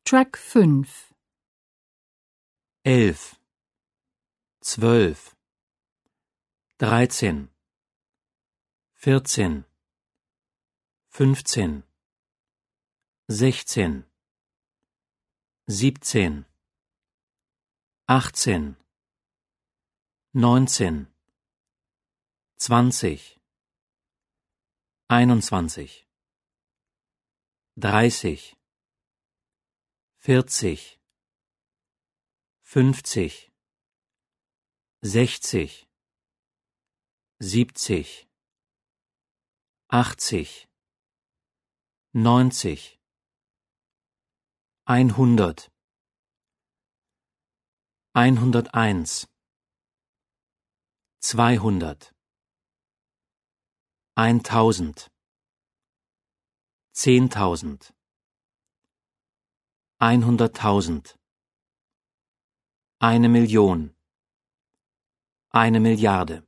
Track 5 11, 12, 13, 14, 15, 16, 17, 18, 19, 20, 21, 30, 40, 50, 60, 70, 80, 90, 100, 101, 200, 1000, 10.000, 100.000, 1 Million, 1 Milliarde.